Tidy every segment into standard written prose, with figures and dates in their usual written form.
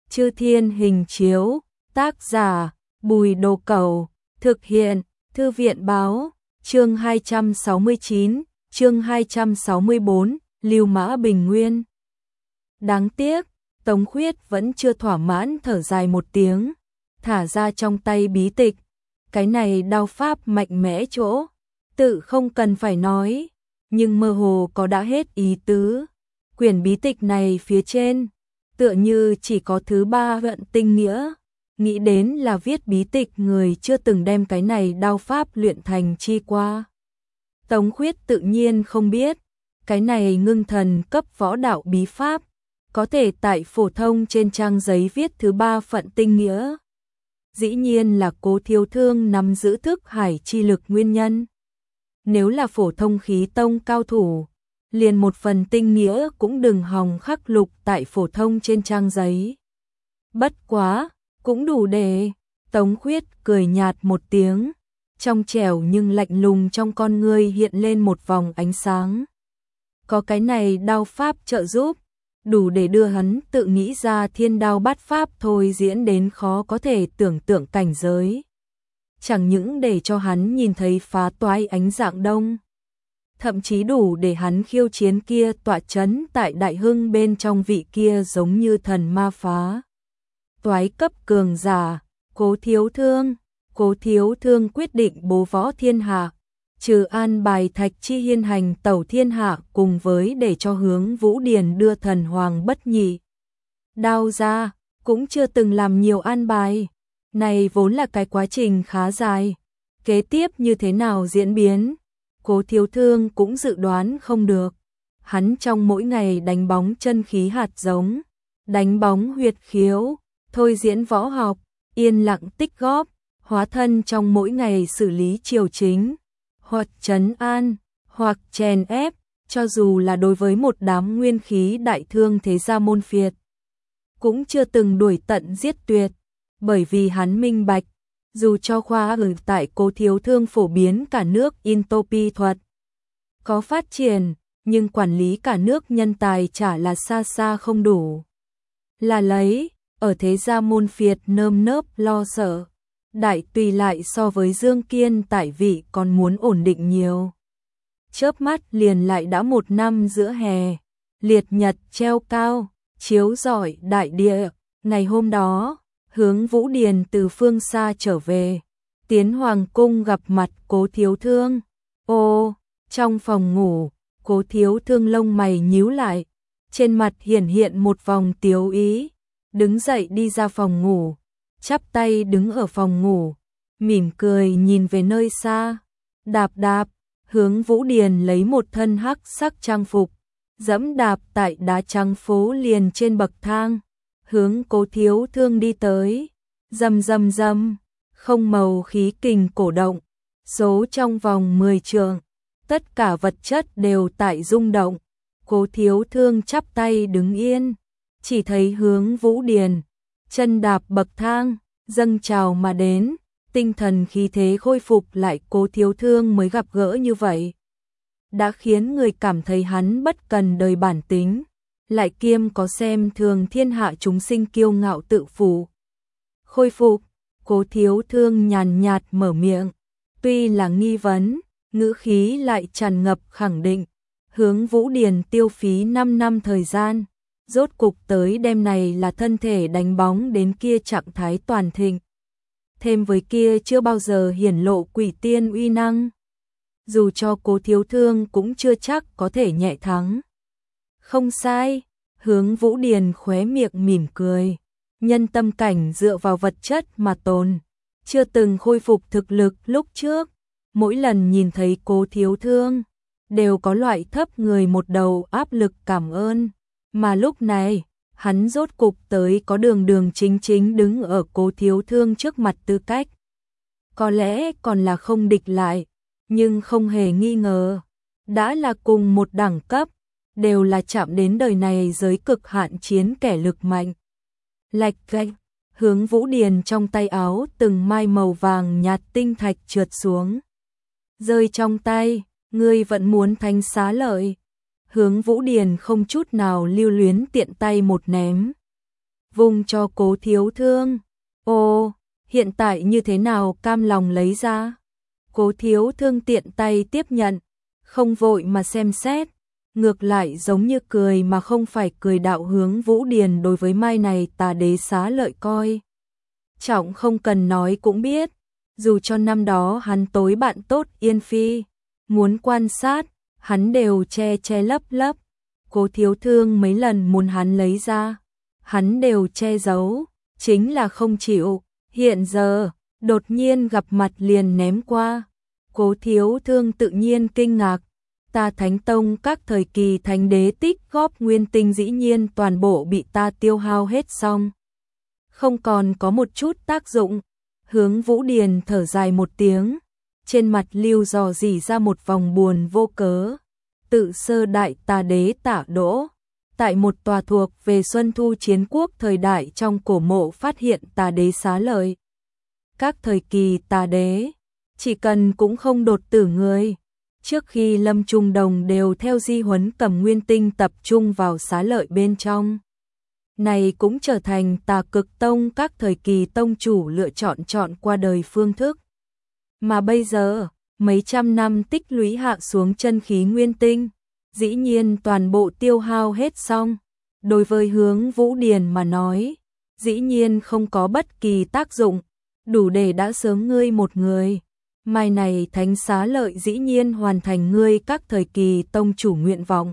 Chư Thiên Hình Chiếu, tác giả, Bùi Đồ Cẩu, thực hiện, Thư viện Báo, chương 269, chương 264, Lưu Mã Bình Nguyên. Đáng tiếc, Tống Khuyết vẫn chưa thỏa mãn thở dài một tiếng, thả ra trong tay bí tịch. Cái này đao pháp mạnh mẽ chỗ, tự không cần phải nói, nhưng mơ hồ có đã hết ý tứ. Quyển bí tịch này phía trên, tựa như chỉ có thứ 3 vận tinh nghĩa, nghĩ đến là viết bí tịch người chưa từng đem cái này đao pháp luyện thành chi qua. Tống Khuyết tự nhiên không biết, cái này ngưng thần cấp võ đạo bí pháp, có thể tại phổ thông trên trang giấy viết thứ 3 phận tinh nghĩa. Dĩ nhiên là Cố Thiếu Thương nắm giữ thức hải chi lực nguyên nhân. Nếu là phổ thông khí tông cao thủ, liền một phần tinh nghĩa cũng đừng hòng khắc lục tại phổ thông trên trang giấy. Bất quá, cũng đủ để. Tống Khuyết cười nhạt một tiếng, trong trẻo nhưng lạnh lùng trong con ngươi hiện lên một vòng ánh sáng. Có cái này đao pháp trợ giúp, đủ để đưa hắn tự nghĩ ra thiên đao bát pháp thôi diễn đến khó có thể tưởng tượng cảnh giới. Chẳng những để cho hắn nhìn thấy phá toái ánh dạng đông, thậm chí đủ để hắn khiêu chiến kia tọa chấn tại Đại Hưng bên trong vị kia giống như thần ma phá toái cấp cường giả, Cố Thiếu Thương. Cố Thiếu Thương quyết định bố võ thiên hạ, trừ an bài Thạch Chi Hiên hành tẩu thiên hạ cùng với để cho Hướng Vũ Điền đưa thần hoàng bất nhị đao ra, cũng chưa từng làm nhiều an bài. Này vốn là cái quá trình khá dài, kế tiếp như thế nào diễn biến, Cố Thiếu Thương cũng dự đoán không được. Hắn trong mỗi ngày đánh bóng chân khí hạt giống, đánh bóng huyệt khiếu, thôi diễn võ học, yên lặng tích góp, hóa thân trong mỗi ngày xử lý triều chính, hoặc trấn an, hoặc chèn ép, cho dù là đối với một đám nguyên khí đại thương thế gia môn phiệt, cũng chưa từng đuổi tận giết tuyệt, bởi vì hắn minh bạch, dù cho khoa ở tại Cố Thiếu Thương phổ biến cả nước Intopi thuật có phát triển, nhưng quản lý cả nước nhân tài chả là xa xa không đủ. Là lấy, ở thế gia môn phiệt nơm nớp lo sợ, Đại Tùy lại so với Dương Kiên tại vị còn muốn ổn định nhiều. Chớp mắt liền lại đã 1 năm giữa hè, liệt nhật treo cao, chiếu rọi đại địa. Ngày hôm đó, Hướng Vũ Điền từ phương xa trở về, tiến hoàng cung gặp mặt Cố Thiếu Thương. Ô, trong phòng ngủ, Cố Thiếu Thương lông mày nhíu lại, trên mặt hiển hiện một vòng tiếu ý, đứng dậy đi ra phòng ngủ, chắp tay đứng ở phòng ngủ, mỉm cười nhìn về nơi xa. Đạp đạp, Hướng Vũ Điền lấy một thân hắc sắc trang phục, dẫm đạp tại đá trắng phố liền trên bậc thang, hướng Cố Thiếu Thương đi tới. Rầm rầm rầm, không màu khí kình cổ động, số trong vòng 10 trượng, tất cả vật chất đều tại rung động. Cố Thiếu Thương chắp tay đứng yên, chỉ thấy Hướng Vũ Điền chân đạp bậc thang, dâng trào mà đến, tinh thần khí thế khôi phục lại. Cố Thiếu Thương mới gặp gỡ như vậy, đã khiến người cảm thấy hắn bất cần đời bản tính, lại kiêm có xem thường thiên hạ chúng sinh kiêu ngạo tự phụ. Khôi phục, Cố Thiếu Thương nhàn nhạt mở miệng, tuy là nghi vấn, ngữ khí lại tràn ngập khẳng định. Hướng Vũ Điền tiêu phí 5 năm thời gian, rốt cục tới đêm này là thân thể đánh bóng đến kia trạng thái toàn thịnh. Thêm với kia chưa bao giờ hiển lộ quỷ tiên uy năng, dù cho Cố Thiếu Thương cũng chưa chắc có thể nhẹ thắng. Không sai, Hướng Vũ Điền khóe miệng mỉm cười, nhân tâm cảnh dựa vào vật chất mà tồn, chưa từng khôi phục thực lực lúc trước. Mỗi lần nhìn thấy Cố Thiếu Thương, đều có loại thấp người một đầu áp lực cảm ơn, mà lúc này, hắn rốt cục tới có đường đường chính chính đứng ở Cố Thiếu Thương trước mặt tư cách. Có lẽ còn là không địch lại, nhưng không hề nghi ngờ, đã là cùng một đẳng cấp, đều là chạm đến đời này giới cực hạn chiến kẻ lực mạnh. Lạch cạch, Hướng Vũ Điền trong tay áo từng mai màu vàng nhạt tinh thạch trượt xuống, rơi trong tay. Ngươi vẫn muốn thánh xá lợi. Hướng Vũ Điền không chút nào lưu luyến tiện tay một ném. vùng cho Cố Thiếu Thương. Ồ, hiện tại như thế nào, cam lòng lấy ra? Cố Thiếu Thương tiện tay tiếp nhận, không vội mà xem xét, ngược lại giống như cười mà không phải cười. Đạo Hướng Vũ Điền đối với mai này Tà Đế xá lợi coi trọng không cần nói cũng biết, dù cho năm đó hắn tối bạn tốt Yên Phi, muốn quan sát, hắn đều che che lấp lấp. Cố Thiếu Thương mấy lần muốn hắn lấy ra, hắn đều che giấu, chính là không chịu. Hiện giờ, đột nhiên gặp mặt liền ném qua. Cố Thiếu Thương tự nhiên kinh ngạc, ta Thánh Tông các thời kỳ thánh đế tích góp nguyên tinh dĩ nhiên toàn bộ bị ta tiêu hao hết xong, không còn có một chút tác dụng. Hướng Vũ Điền thở dài một tiếng, trên mặt lưu dò dỉ ra một vòng buồn vô cớ. Tự sơ đại Tà Đế Tả Đỗ, tại một tòa thuộc về Xuân Thu Chiến Quốc thời đại trong cổ mộ phát hiện Tà Đế xá lợi. Các thời kỳ Tà Đế, chỉ cần cũng không đột tử người, trước khi lâm chung đồng đều theo di huấn cầm nguyên tinh tập trung vào xá lợi bên trong. Này cũng trở thành Tà Cực Tông các thời kỳ tông chủ lựa chọn qua đời phương thức. Mà bây giờ, mấy trăm năm tích lũy hạ xuống chân khí nguyên tinh, dĩ nhiên toàn bộ tiêu hao hết xong. Đối với Hướng Vũ Điền mà nói, dĩ nhiên không có bất kỳ tác dụng, đủ để đã sớm ngươi một người. Mai này thánh xá lợi dĩ nhiên hoàn thành ngươi các thời kỳ tông chủ nguyện vọng.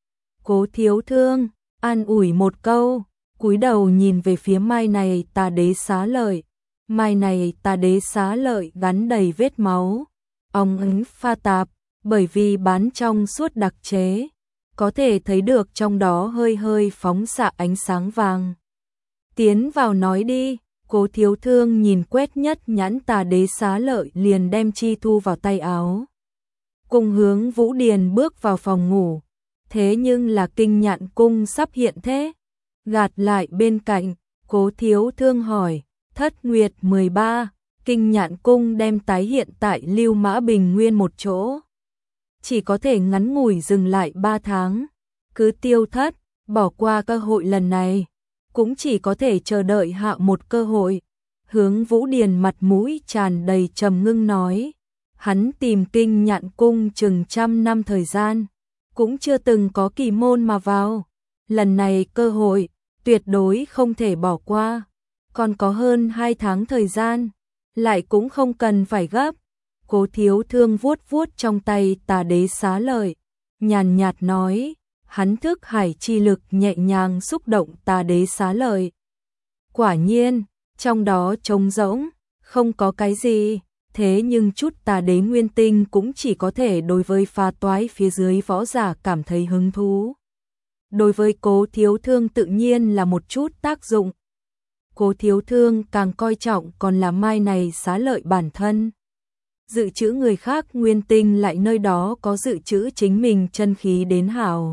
Cố Thiếu Thương an ủi một câu, cúi đầu nhìn về phía mai này Tà Đế xá lợi. Mai này Tà Đế xá lợi gắn đầy vết máu, óng ánh pha tạp, bởi vì bán trong suốt đặc chế, có thể thấy được trong đó hơi hơi phóng xạ ánh sáng vàng. Tiến vào nói đi. Cố Thiếu Thương nhìn quét nhất nhãn Tà Đế xá lợi liền đem chi thu vào tay áo. Cùng Hướng Vũ Điền bước vào phòng ngủ, thế nhưng là Kinh Nhạn Cung sắp hiện thế. Gạt lại bên cạnh, Cố Thiếu Thương hỏi, Thất Nguyệt 13, Kinh Nhạn Cung đem tái hiện tại Lưu Mã Bình Nguyên một chỗ. Chỉ có thể ngắn ngủi dừng lại 3 tháng, cứ tiêu thất, bỏ qua cơ hội lần này. Cũng chỉ có thể chờ đợi hạ một cơ hội. Hướng Vũ Điền mặt mũi tràn đầy trầm ngưng nói, hắn tìm Kinh Nhạn Cung chừng 100 năm thời gian, cũng chưa từng có kỳ môn mà vào. Lần này cơ hội, tuyệt đối không thể bỏ qua. Còn có hơn 2 tháng thời gian, lại cũng không cần phải gấp. Cố Thiếu Thương vuốt vuốt trong tay Tà Đế xá lợi, nhàn nhạt nói, hắn thức hải chi lực nhẹ nhàng xúc động Tà Đế xá lợi. Quả nhiên, trong đó trống rỗng, không có cái gì, thế nhưng chút Tà Đế nguyên tinh cũng chỉ có thể đối với phá toái phía dưới võ giả cảm thấy hứng thú. Đối với Cố Thiếu Thương tự nhiên là một chút tác dụng. Cố Thiếu Thương càng coi trọng còn là mai này xá lợi bản thân. Dự trữ người khác nguyên tinh lại nơi đó có dự trữ chính mình chân khí đến hảo.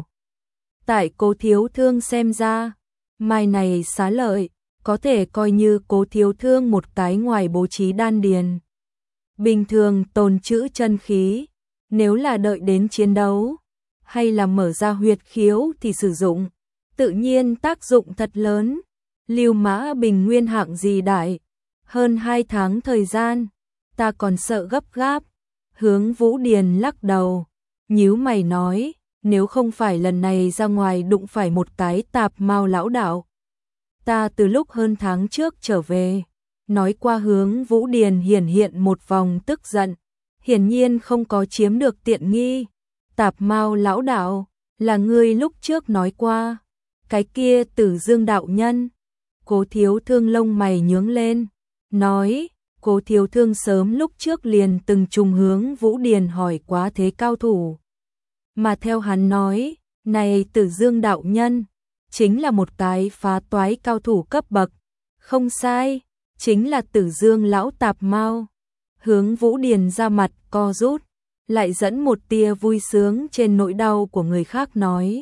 Tại Cố Thiếu Thương xem ra, mai này xá lợi, có thể coi như Cố Thiếu Thương một cái ngoài bố trí đan điền. Bình thường tồn trữ chân khí, nếu là đợi đến chiến đấu, hay là mở ra huyệt khiếu thì sử dụng, tự nhiên tác dụng thật lớn. Lưu Mã Bình Nguyên hạng gì đại, hơn 2 tháng thời gian, ta còn sợ gấp gáp. Hướng Vũ Điền lắc đầu, nhíu mày nói, nếu không phải lần này ra ngoài đụng phải một cái tạp mao lão đạo, ta từ lúc hơn tháng trước trở về. Nói qua Hướng Vũ Điền hiển hiện một vòng tức giận, hiển nhiên không có chiếm được tiện nghi. Tạp mao lão đạo, là ngươi lúc trước nói qua, cái kia Tử Dương đạo nhân. Cố Thiếu Thương lông mày nhướng lên, nói, Cố Thiếu Thương sớm lúc trước liền từng trùng Hướng Vũ Điền hỏi quá thế cao thủ. Mà theo hắn nói, này Tử Dương đạo nhân, chính là một cái phá toái cao thủ cấp bậc. Không sai, chính là Tử Dương lão tạp mao. Hướng Vũ Điền ra mặt co rút, lại dẫn một tia vui sướng trên nỗi đau của người khác nói.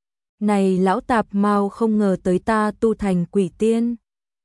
Này lão tạp mao không ngờ tới ta tu thành quỷ tiên,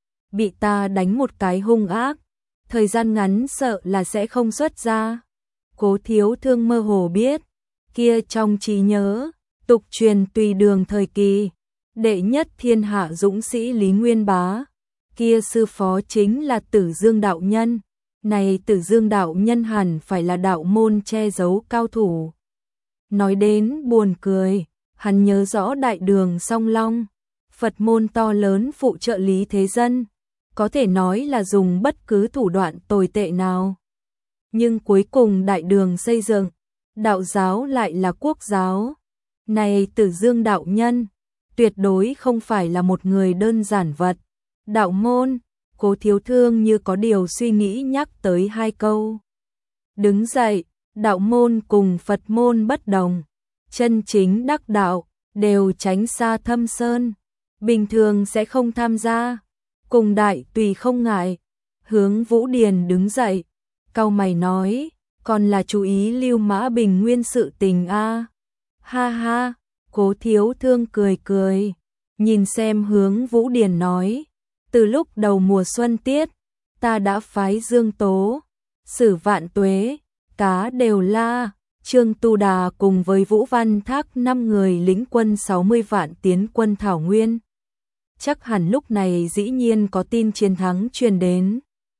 bị ta đánh một cái hung ác, thời gian ngắn sợ là sẽ không xuất ra. Cố Thiếu Thương mơ hồ biết, kia trong trí nhớ, tục truyền tùy đường thời kỳ, đệ nhất thiên hạ dũng sĩ Lý Nguyên Bá, kia sư phó chính là Tử Dương đạo nhân. Này Tử Dương đạo nhân hẳn phải là đạo môn che giấu cao thủ. Nói đến buồn cười, hắn nhớ rõ đại đường Song Long, Phật môn to lớn phụ trợ lý thế dân, có thể nói là dùng bất cứ thủ đoạn tồi tệ nào. Nhưng cuối cùng đại đường xây dựng, đạo giáo lại là quốc giáo. Này Tử Dương đạo nhân, tuyệt đối không phải là một người đơn giản vật. Đạo môn, Cố Thiếu Thương như có điều suy nghĩ nhắc tới hai câu. Đứng dậy, đạo môn cùng Phật môn bất đồng. Chân chính đắc đạo, đều tránh xa thâm sơn. Bình thường sẽ không tham gia. Cùng đại tùy không ngại. Hướng Vũ Điền đứng dậy. Cau mày nói, còn là chú ý Lưu Mã Bình Nguyên sự tình a. Ha ha, Cố Thiếu Thương cười cười. Nhìn xem Hướng Vũ Điền nói. Từ lúc đầu mùa xuân tiết, ta đã phái Dương Tố, Sử Vạn Tuế, Cá Đều La, Trương Tu Đà cùng với Vũ Văn Thác 5 người lĩnh quân 60 vạn tiến quân Thảo Nguyên. Chắc hẳn lúc này dĩ nhiên có tin chiến thắng truyền đến.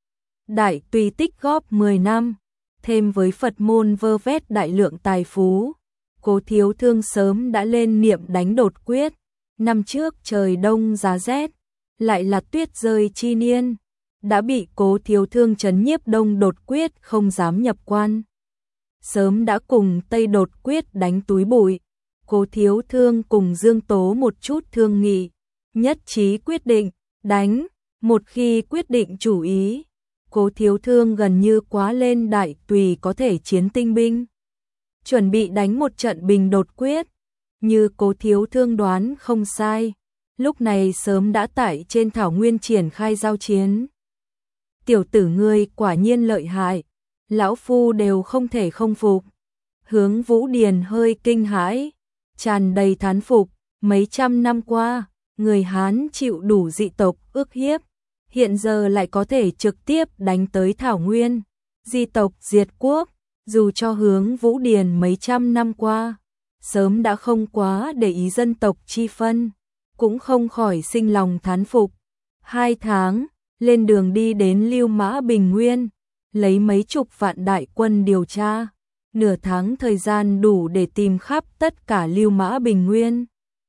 Đại tùy tích góp 10 năm, thêm với Phật môn vơ vét đại lượng tài phú, Cố Thiếu Thương sớm đã lên niệm đánh đột quyết. Năm trước trời đông giá rét, lại là tuyết rơi chi niên, đã bị Cố Thiếu Thương trấn nhiếp đông đột quyết không dám nhập quan. Sớm đã cùng Tây đột quyết đánh túi bụi, Cố Thiếu Thương cùng Dương Tố một chút thương nghị, nhất trí quyết định, đánh. Một khi quyết định chủ ý, Cố Thiếu Thương gần như quá lên đại tùy có thể chiến tinh binh. Chuẩn bị đánh một trận bình đột quyết, như Cố Thiếu Thương đoán không sai. Lúc này sớm đã tại trên thảo nguyên triển khai giao chiến. Tiểu tử ngươi quả nhiên lợi hại, lão phu đều không thể không phục. Hướng Vũ Điền hơi kinh hãi, tràn đầy thán phục, mấy trăm năm qua, người Hán chịu đủ dị tộc ức hiếp, hiện giờ lại có thể trực tiếp đánh tới thảo nguyên, dị tộc diệt quốc, dù cho Hướng Vũ Điền mấy trăm năm qua, sớm đã không quá để ý dân tộc chi phân, cũng không khỏi sinh lòng thán phục. 2 tháng, lên đường đi đến Lưu Mã Bình Nguyên, lấy mấy chục vạn đại quân điều tra, nửa tháng thời gian đủ để tìm khắp tất cả Lưu Mã Bình Nguyên.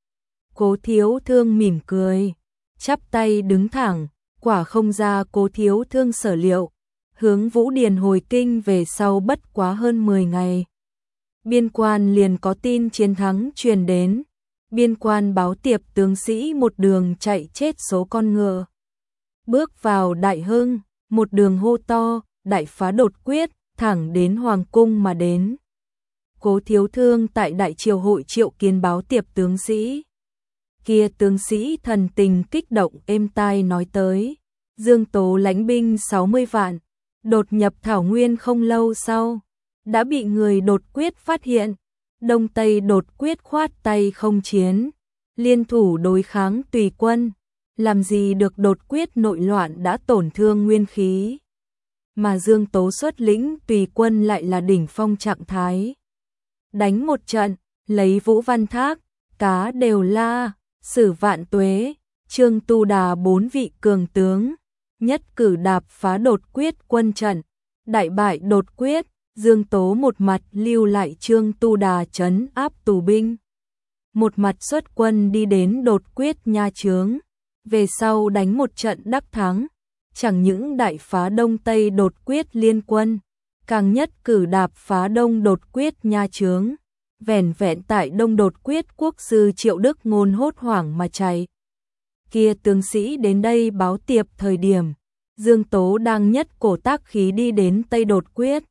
Cố Thiếu Thương mỉm cười, chắp tay đứng thẳng, quả không ra Cố Thiếu Thương sở liệu. Hướng Vũ Điền hồi kinh về sau bất quá hơn 10 ngày. Biên quan liền có tin chiến thắng truyền đến. Biên quan báo tiệp tướng sĩ một đường chạy chết số con ngựa. Bước vào Đại Hưng, một đường hô to, đại phá đột quyết, thẳng đến Hoàng cung mà đến. Cố Thiếu Thương tại Đại Triều hội triệu kiến báo tiệp tướng sĩ. Kia tướng sĩ thần tình kích động êm tai nói tới. Dương Tố lãnh binh 60 vạn, đột nhập Thảo Nguyên không lâu sau, đã bị người đột quyết phát hiện. Đông Tây đột quyết khoát tay không chiến, liên thủ đối kháng tùy quân, làm gì được đột quyết nội loạn đã tổn thương nguyên khí. Mà Dương Tố xuất lĩnh tùy quân lại là đỉnh phong trạng thái. Đánh một trận, lấy Vũ Văn Thác, Cá Đều La, Sử Vạn Tuế, Trương Tu Đà 4 vị cường tướng, nhất cử đạp phá đột quyết quân trận, đại bại đột quyết. Dương Tố một mặt lưu lại Trương Tu Đà trấn áp tù binh, một mặt xuất quân đi đến đột quyết nha chướng, về sau đánh một trận đắc thắng, chẳng những đại phá Đông Tây đột quyết liên quân, càng nhất cử đạp phá Đông đột quyết nha chướng, vẻn vẹn tại Đông đột quyết quốc sư Triệu Đức Ngôn hốt hoảng mà chạy. Kia tướng sĩ đến đây báo tiệp thời điểm, Dương Tố đang nhất cổ tác khí đi đến Tây đột quyết.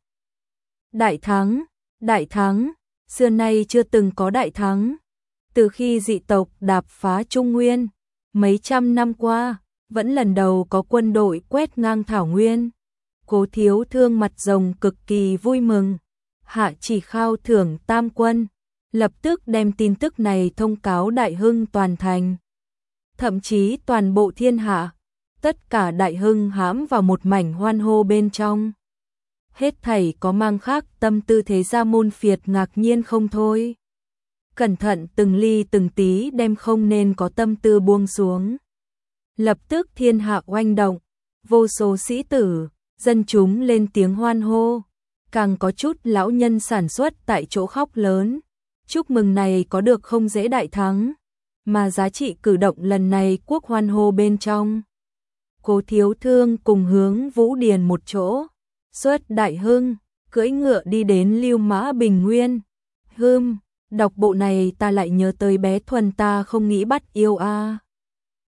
Đại thắng, xưa nay chưa từng có đại thắng. Từ khi dị tộc đạp phá Trung Nguyên, mấy trăm năm qua, vẫn lần đầu có quân đội quét ngang Thảo Nguyên. Cố Thiếu Thương mặt rồng cực kỳ vui mừng, hạ chỉ khao thưởng tam quân, lập tức đem tin tức này thông cáo Đại Hưng toàn thành. Thậm chí toàn bộ thiên hạ, tất cả Đại Hưng hãm vào một mảnh hoan hô bên trong. Hết thảy có mang khác tâm tư thế gia môn phiệt ngạc nhiên không thôi. cẩn thận từng ly từng tí đem không nên có tâm tư buông xuống. Lập tức thiên hạ oanh động, vô số sĩ tử, dân chúng lên tiếng hoan hô, càng có chút lão nhân sản xuất tại chỗ khóc lớn. Chúc mừng này có được không dễ đại thắng, mà giá trị cử động lần này quốc hoan hô bên trong. Cố Thiếu Thương cùng hướng Vũ Điền một chỗ, xuất đại hưng, cưỡi ngựa đi đến Lưu Mã Bình Nguyên. Đọc bộ này ta lại nhớ tới bé Thuần ta không nghĩ bắt yêu a.